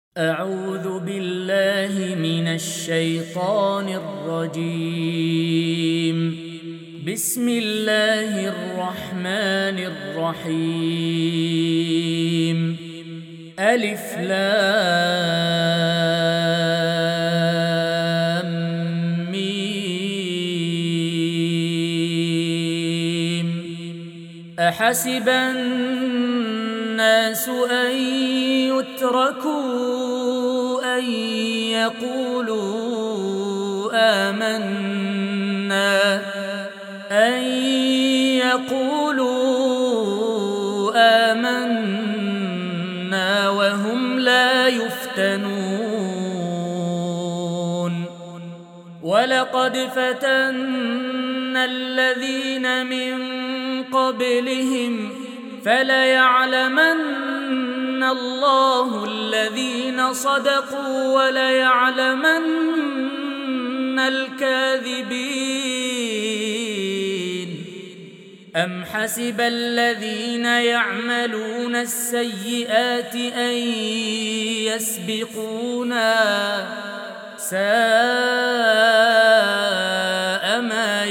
أعوذ بالله من الشيطان الرجيم. بسم الله الرحمن الرحيم. ألف لام ميم. أحسب الناس أن يتركوا أن يقولوا آمنا وهم لا يفتنون. ولقد فتنا الذين من قبلهم فليعلمن الله الذين صدقوا وليعلمن الكاذبين. أم حسب الذين يعملون السيئات أن يسبقونا ساء ما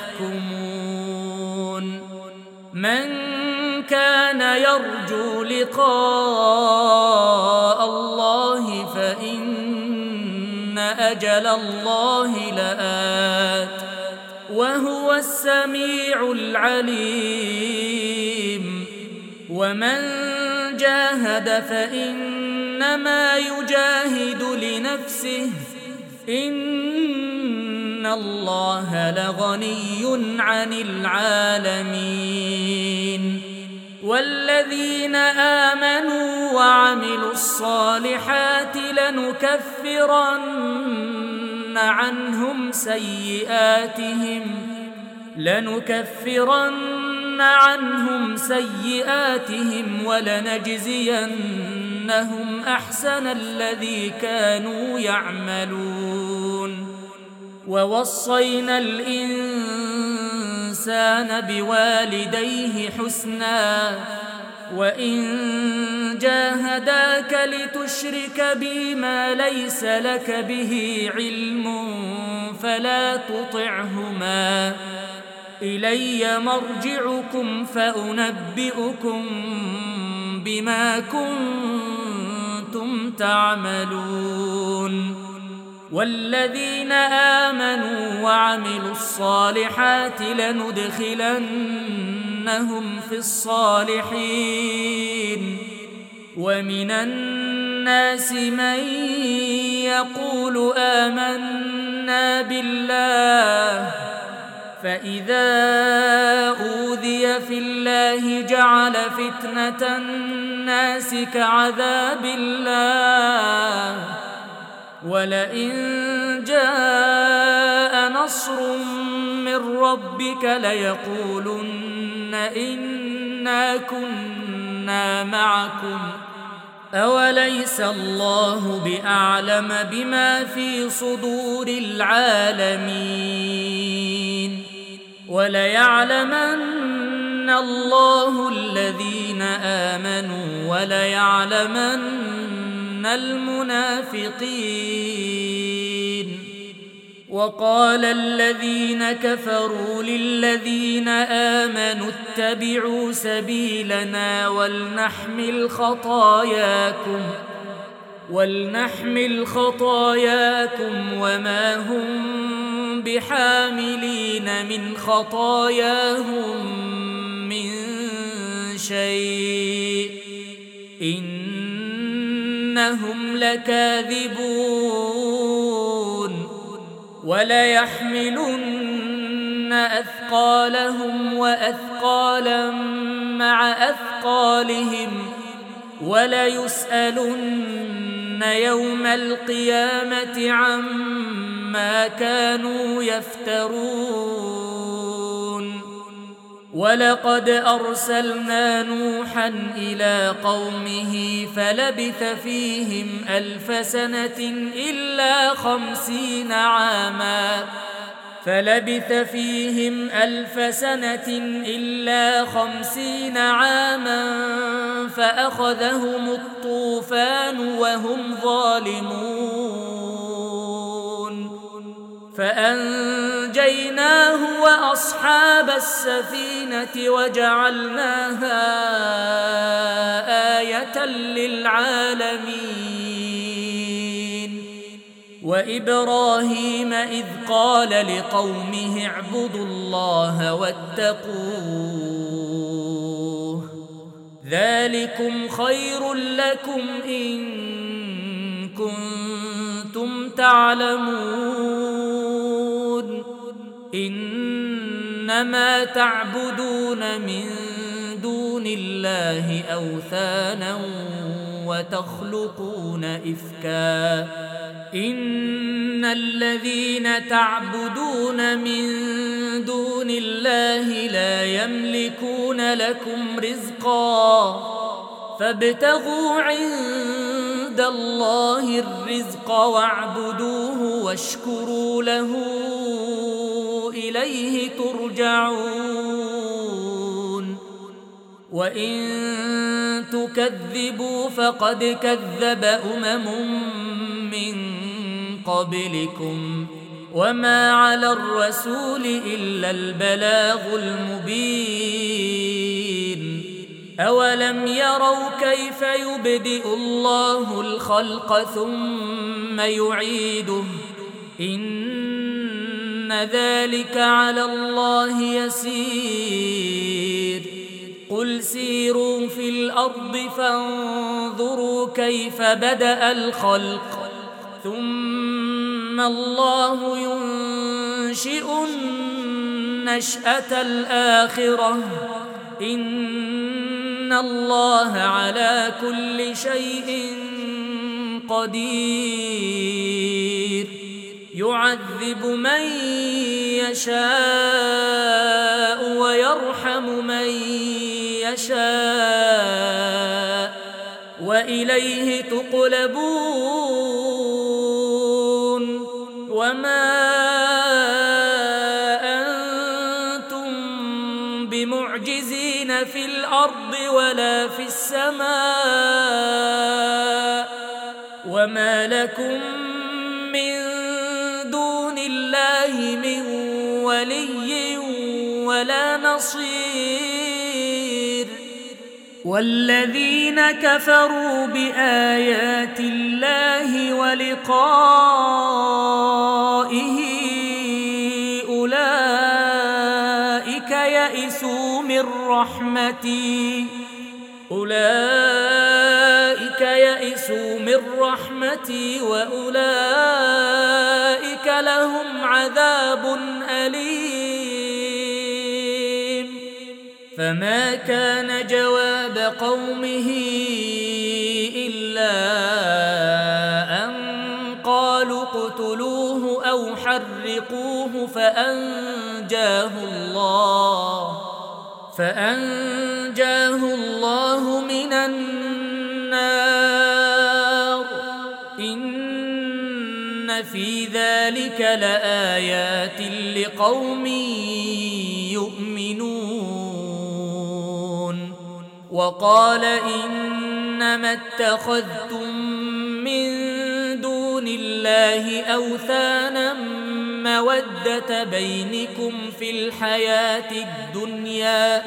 يحكمون. من كان يرجو لقاء الله فإن أجل الله لآت وهو السميع العليم. ومن جاهد فإنما يجاهد لنفسه إن الله لغني عن العالمين. والذين آمنوا وعملوا الصالحات لنكفرن عنهم سيئاتهم ولنجزينهم أحسن الذي كانوا يعملون. ووصينا الإنسان بوالديه حسنا وإن جاهداك لتشرك بي ما ليس لك به علم فلا تطعهما. إلي مرجعكم فأنبئكم بما كنتم تعملون. والذين آمنوا وعملوا الصالحات لندخلنهم في الصالحين. ومن الناس من يقول آمنا بالله فإذا أوذي في الله جعل فتنة الناس كعذاب الله ولئن جاء نصر من ربك ليقولن إنا كنا معكم أوليس الله بأعلم بما في صدور العالمين. وليعلمن الله الذين آمنوا وليعلمن المنافقين. وقال الذين كفروا للذين آمنوا اتبعوا سبيلنا ولنحمل خطاياكم وما هم بحاملين من خطاياهم من شيء إنهم لكاذبون. وليحملن أثقالهم وأثقالا مع أثقالهم وليسألن يوم القيامة عما كانوا يفترون. ولقد أرسلنا نوحا إلى قومه فلبث فيهم 1000 سنة إلا 50 عاما فلبث فيهم 1000 سنة إلا 50 عاما فأخذهم الطوفان وهم ظالمون فأنجيناه وأصحاب السفينة وجعلناها آية للعالمين وإبراهيم إذ قال لقومه اعبدوا الله واتقوه ذلكم خير لكم إن كنتم تعلمون إنما تعبدون من دون الله أوثانا وتخلقون إفكا إن الذين تعبدون من دون الله لا يملكون لكم رزقا فابتغوا عند الله الرزق واعبدوه واشكروا له إليه ترجعون وإن تكذبوا فقد كذب من قبلكم وما على الرسول إلا البلاغ المبين أولم يروا كيف يبدئ الله الخلق ثم يعيده إن ذلك على الله يسير قل سيروا في الأرض فانظروا كيف بدأ الخلق ثم الله ينشئ النشأة الآخرة إن الله على كل شيء قدير يعذب من يشاء ويرحم من يشاء وإليه تقلبون وما أنتم بمعجزين في الأرض ولا في السماء وما لكم من دون الله من ولي ولا نصير والذين كفروا بآيات الله ولقائه أولئك يئسوا من رحمتي وأولئك لهم عذاب أليم فما كان جواب قومه إلا أن قالوا اقتلوه أو حرقوه فأنجاه الله من النار إن في ذلك لآيات لقوم يؤمنون وقال إنما اتخذتم من دون الله أوثانا مودة بينكم في الحياة الدنيا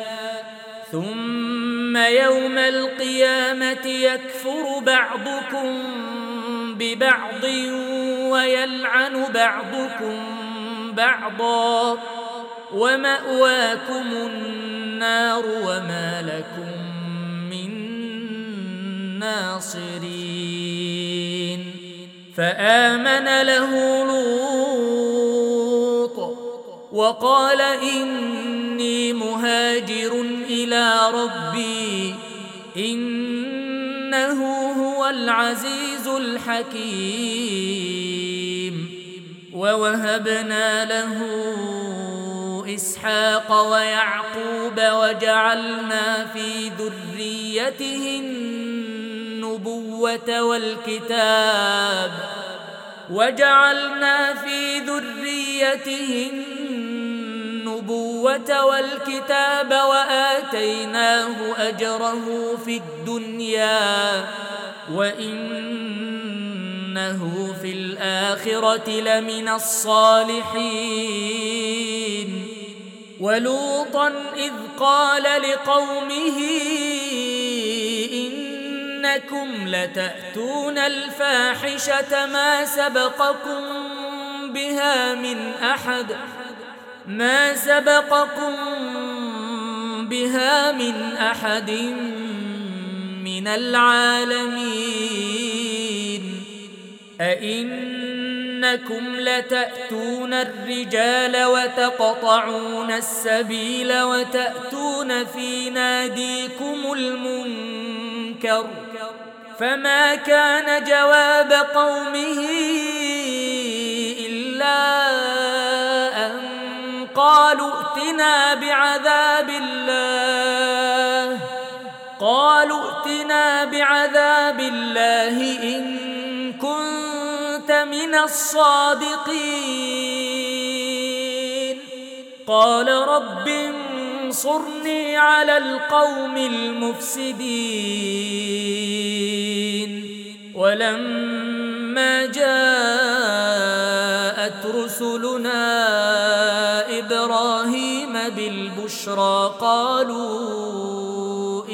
ثم يوم القيامة يكفر بعضكم ببعض ويلعن بعضكم بعضا ومأواكم النار وما لكم من ناصرين فآمن له لوط وقال إني مهاجر إلى ربي إنه هو العزيز الحكيم ووهبنا له إسحاق ويعقوب وجعلنا في ذريته النبوة وجعلنا في ذريته النبوة والكتاب وآتيناه أجره في الدنيا وإنه في الآخرة لمن الصالحين. ولوطا إذ قال لقومه إنكم لتأتون الفاحشة ما سبقكم بها من أحد من العالمين. أئنكم لتأتون الرجال وتقطعون السبيل وتأتون في ناديكم المنكر. فما كان جواب قومه إلا أن قالوا ائتنا بعذاب الله إن كنت من الصادقين. قال رب انصرني على القوم المفسدين. ولما جاءت رسلنا إبراهيم بالبشرى قالوا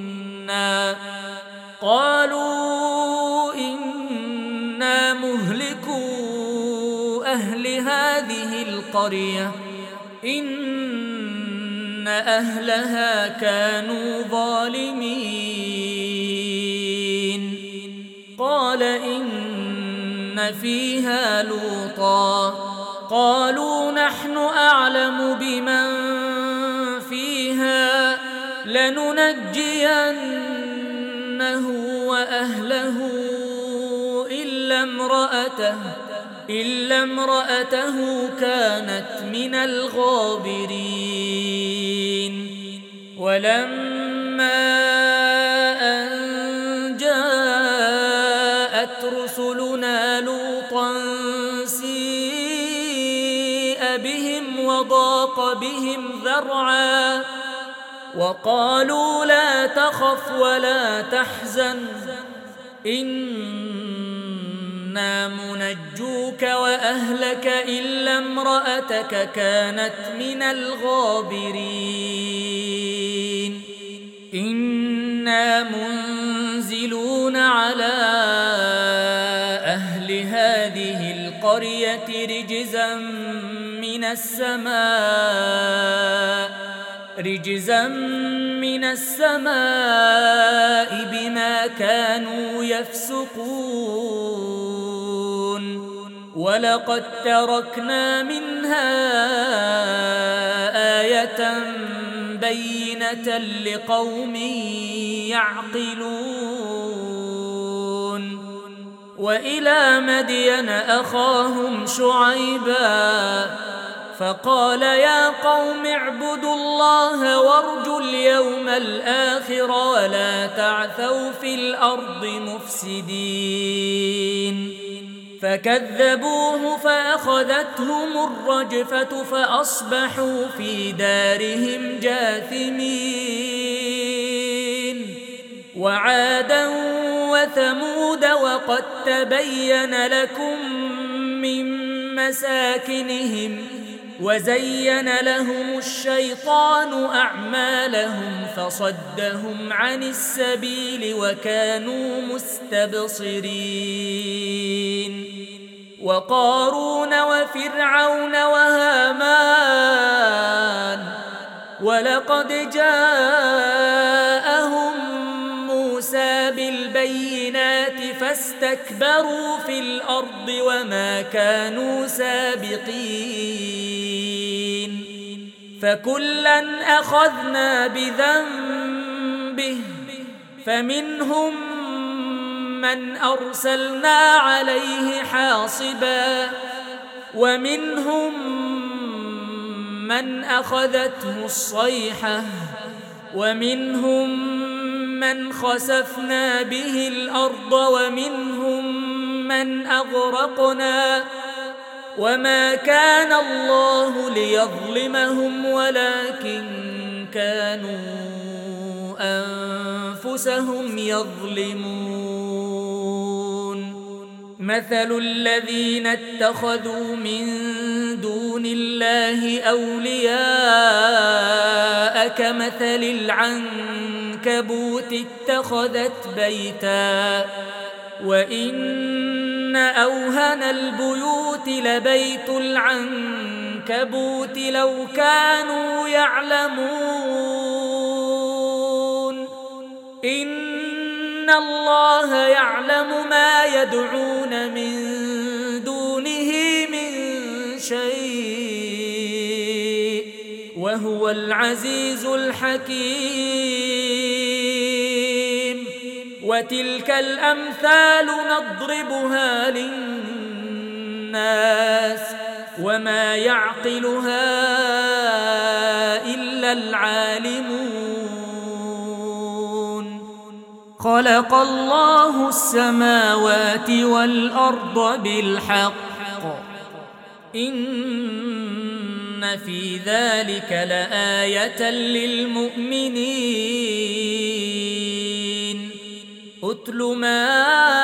إنا مهلكو أهل هذه القرية إن أهلها كانوا ظالمين. قال إن فيها لوطا قالوا نحن أعلم بمن فيها لننجينه وأهله إلا امرأته كانت من الغابرين. ولما أن جاءت رسلنا لوطا سيء بهم وضاق بهم ذرعا وقالوا لا تخف ولا تحزن إنا منجوك وأهلك إلا امرأتك كانت من الغابرين. إنا منزلون على أهل هذه القرية رجزا من السماء بما كانوا يفسقون. ولقد تركنا منها آية بينة لقوم يعقلون. وإلى مدين أخاهم شعيبا فقال يا قوم اعبدوا الله وارجوا اليوم الآخر ولا تعثوا في الأرض مفسدين. فكذبوه فأخذتهم الرجفة فأصبحوا في دارهم جاثمين. وعادا وثمود وقد تبين لكم من مساكنهم وزين لهم الشيطان أعمالهم فصدهم عن السبيل وكانوا مستبصرين. وقارون وفرعون وهامان ولقد جاءهم موسى بالبينات فاستكبروا في الأرض وما كانوا سابقين. فكلا أخذنا بذنبه فمنهم من أرسلنا عليه حاصبا ومنهم من أخذته الصيحة ومنهم من خسفنا به الأرض ومنهم من أغرقنا وما كان الله ليظلمهم ولكن كانوا أنفسهم يظلمون مثل الذين اتخذوا من دون الله أولياء كمثل العنكبوت اتخذت بيتا وإن أوهن البيوت لبيت العنكبوت لو كانوا يعلمون إن الله يعلم ما يدعون من دونه من شيء وهو العزيز الحكيم وتلك الأمثال نضربها للناس وما يعقلها إلا العالمون خلق الله السماوات والأرض بالحق إن في ذلك لآية للمؤمنين أتل ما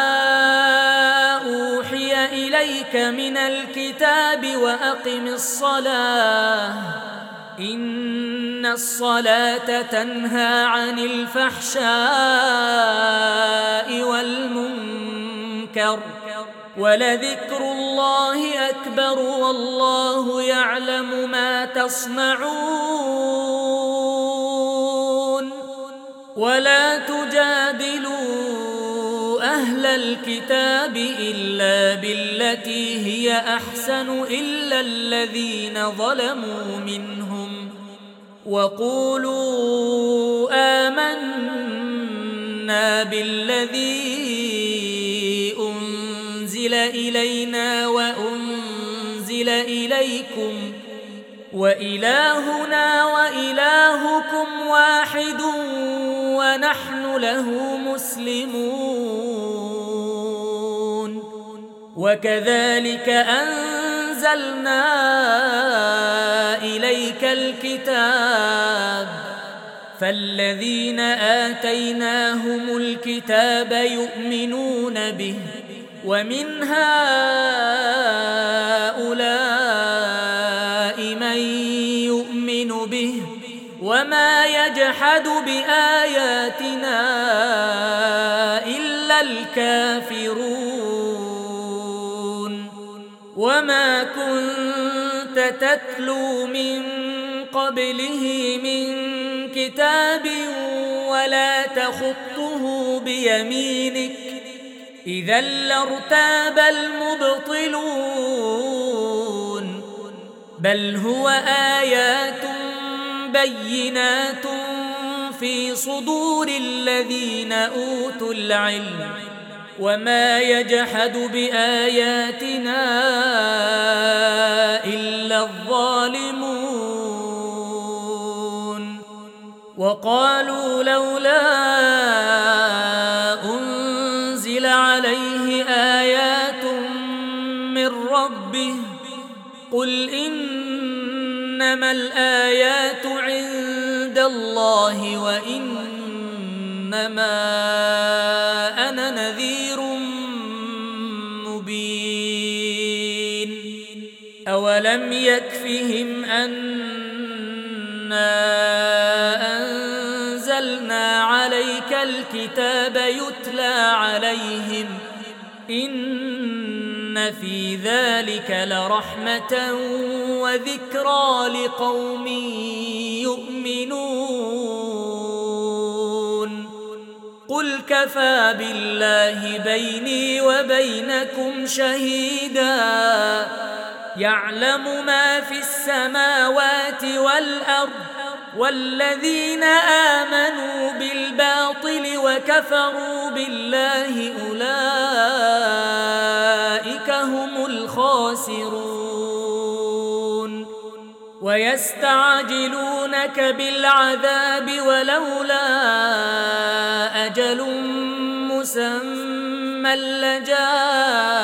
أوحي إليك من الكتاب وأقم الصلاة إن الصلاة تنهى عن الفحشاء والمنكر ولذكر الله أكبر والله يعلم ما تصنعون ولا تجادلوا أهل الكتاب إلا بالتي هي أحسن إلا الذين ظلموا منهم وقولوا آمنا بالذي أنزل إلينا وأنزل إليكم وإلهنا وإلهكم واحد ونحن له مسلمون وكذلك أنزلنا إليك الكتاب فالذين آتيناهم الكتاب يؤمنون به ومن هؤلاء من يؤمن به وما يجحد بآياتنا إلا الكافرون وما كنت تتلو من قبله من كتاب ولا تخطه بيمينك إذا لارتاب المبطلون بل هو آيات بينات في صدور الذين أوتوا العلم وما يجحد بآياتنا إلا الظالمون وقالوا لولا أنزل عليه آيات من ربه قل إنما الآيات عند الله وإنما أنا نذير مبين أولم يكفهم أنا أنزلنا عليك الكتاب يتلى عليهم إن في ذلك لرحمة وذكرى لقوم يؤمنون قل كفى بالله بيني وبينكم شهيدا يعلم ما في السماوات والأرض والذين آمنوا بالباطل وكفروا بالله أولئك هم الخاسرون ويستعجلونك بالعذاب ولولا أجل مسمى لجاء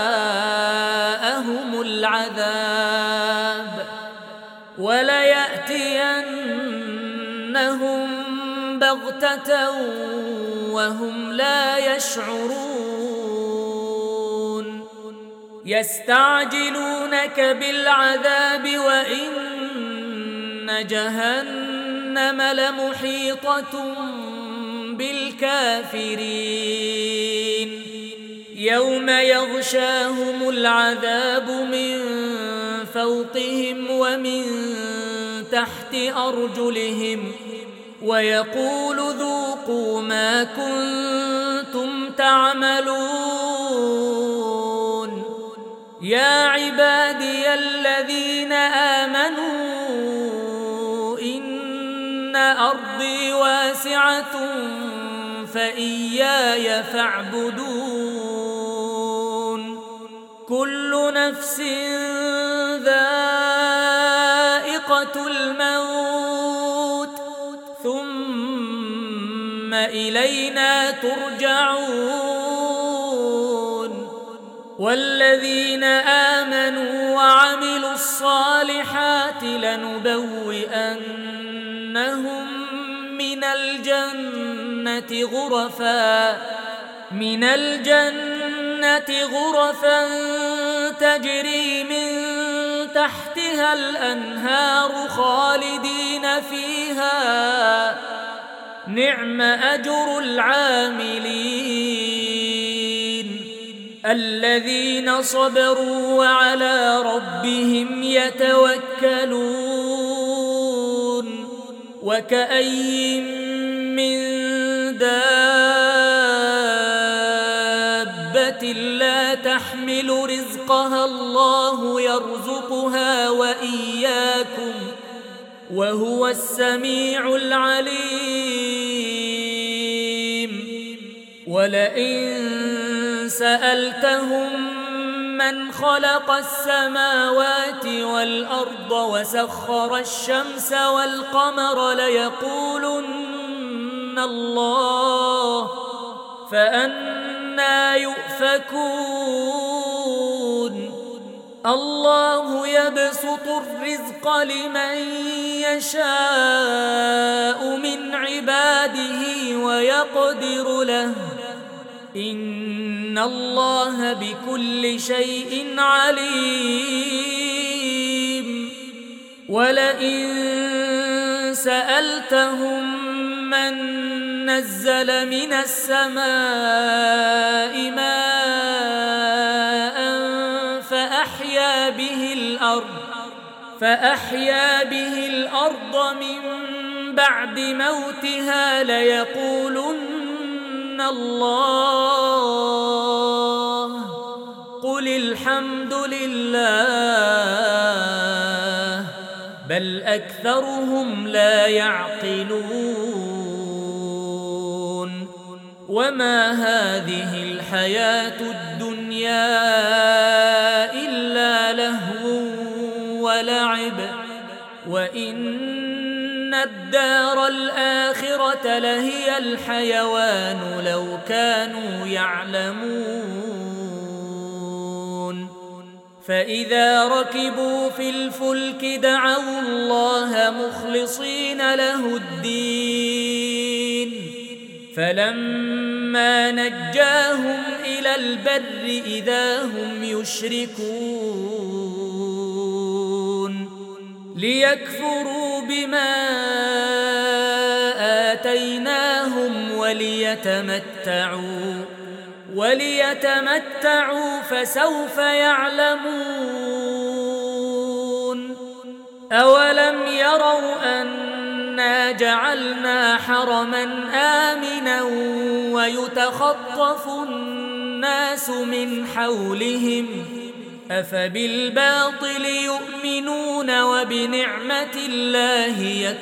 العذاب وليأتينهم بغتة وهم لا يشعرون يستعجلونك بالعذاب وإن جهنم لمحيطة بالكافرين يوم يغشاهم العذاب من فوقهم ومن تحت أرجلهم ويقول ذوقوا ما كنتم تعملون يا عبادي الذين آمنوا إن أرضي واسعة فإياي فاعبدون كل نفس ذائقة الموت ثم إلينا ترجعون والذين آمنوا وعملوا الصالحات لنبوئنهم من الجنة غرفا تجري من تحتها الأنهار خالدين فيها نعم أجر العاملين الذين صبروا وعلى ربهم يتوكلون وكأي من دابة لا تحمل رزقها الله يرزقها وإياكم وهو السميع العليم ولئن سألتهم من خلق السماوات والأرض وسخر الشمس والقمر ليقولن الله فأنى يؤفكون الله يبسط الرزق لمن يشاء من عباده ويقدر له إن الله بكل شيء عليم ولئن سألتهم من نزل من السماء ماء فأحيا به الأرض من بعد موتها ليقولن الله قل الحمد لله بل أكثرهم لا يعقلون وما هذه الحياة الدنيا إلا لهو ولعب وإن الدار الآخرة لهي الحيوان لو كانوا يعلمون فإذا ركبوا في الفلك دعوا الله مخلصين له الدين فلما نجاهم إلى البر إذا هم يشركون ليكفروا بما آتيناهم وليتمتعوا فسوف يعلمون أولم يروا أنا جعلنا حرما آمنا ويتخطف الناس من حولهم أفبالباطل يؤمنون وبنعمة الله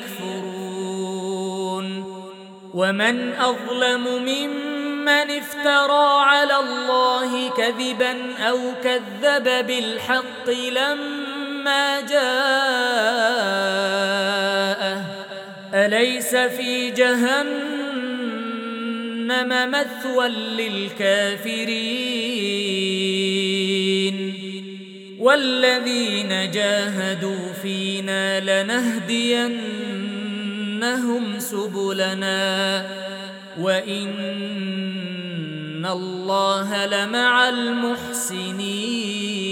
يكفرون ومن أظلم ممن افترى على الله كذبا أو كذب بالحق لما جاءه أليس في جهنم مثوى للكافرين والذين جاهدوا فينا لنهدينهم سبلنا وإن الله لمع المحسنين.